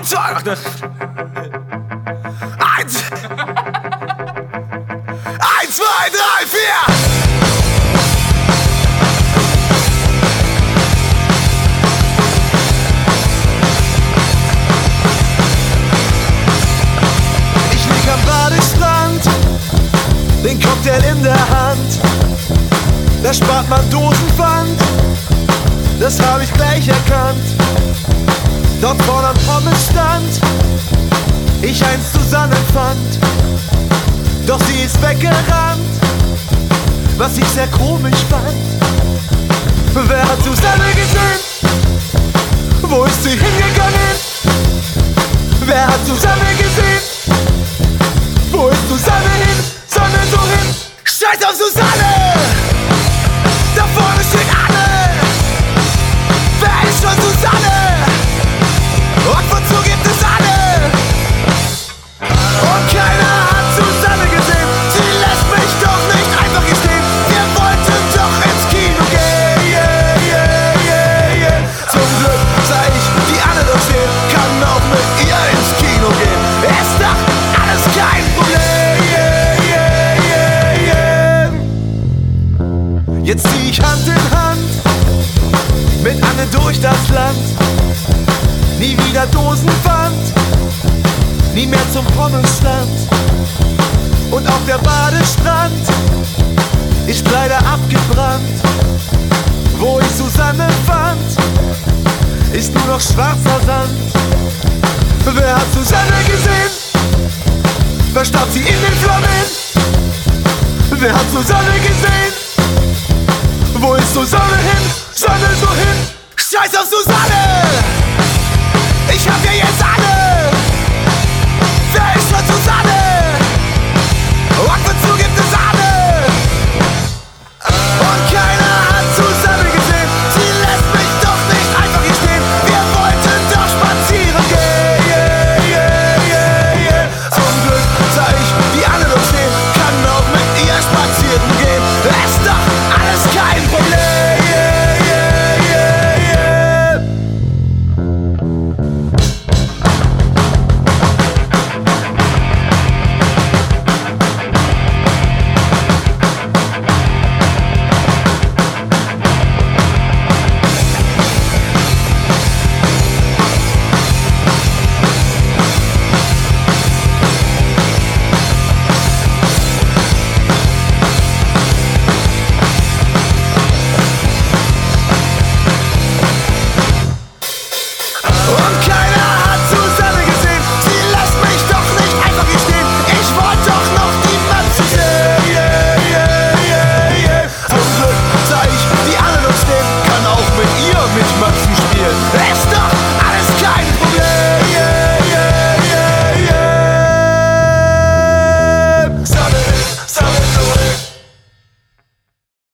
1, 2, 1, 1, 2, 3, 4. Am Badestrand, den Cocktail in der Hand, da spart man Dosenpfand, das hab ich gleich erkannt. Dort vorne am Pommesstand, ich einst Susanne fand, doch sie ist weggerannt, was ich sehr komisch fand. Wer hat Susanne gesehen? Wo ist sie hingegangen? Wer hat Susanne gesehen? Wo ist Susanne hin? Sonne so hin. Scheiß auf Susanne! Da vorne steht Anne! Wer ist schon Susanne? Und wozu gibt es Anne? Und keiner hat Susanne gesehen. Sie lässt mich doch nicht einfach hier stehen. Wir wollten doch ins Kino gehen. Yeah, yeah, yeah, yeah. Zum Glück sah ich die Anne dort stehen. Kann auch mit ihr ins Kino gehen. Ist doch alles kein Problem. Jetzt zieh ich Hand in Hand mit Anne durch das Land. Nie wieder Dosenpfand, nie mehr zum Pommesstand. Und auch der Badestrand ist leider abgebrannt. Wo ich Susanne fand, ist nur noch schwarzer Sand. Wer hat Susanne gesehen? Verstaubt sie in den Flammen? Wer hat Susanne gesehen? Wo ist Susanne hin? Sonne so hin. Scheiß auf Susanne! Ich hab ja jetzt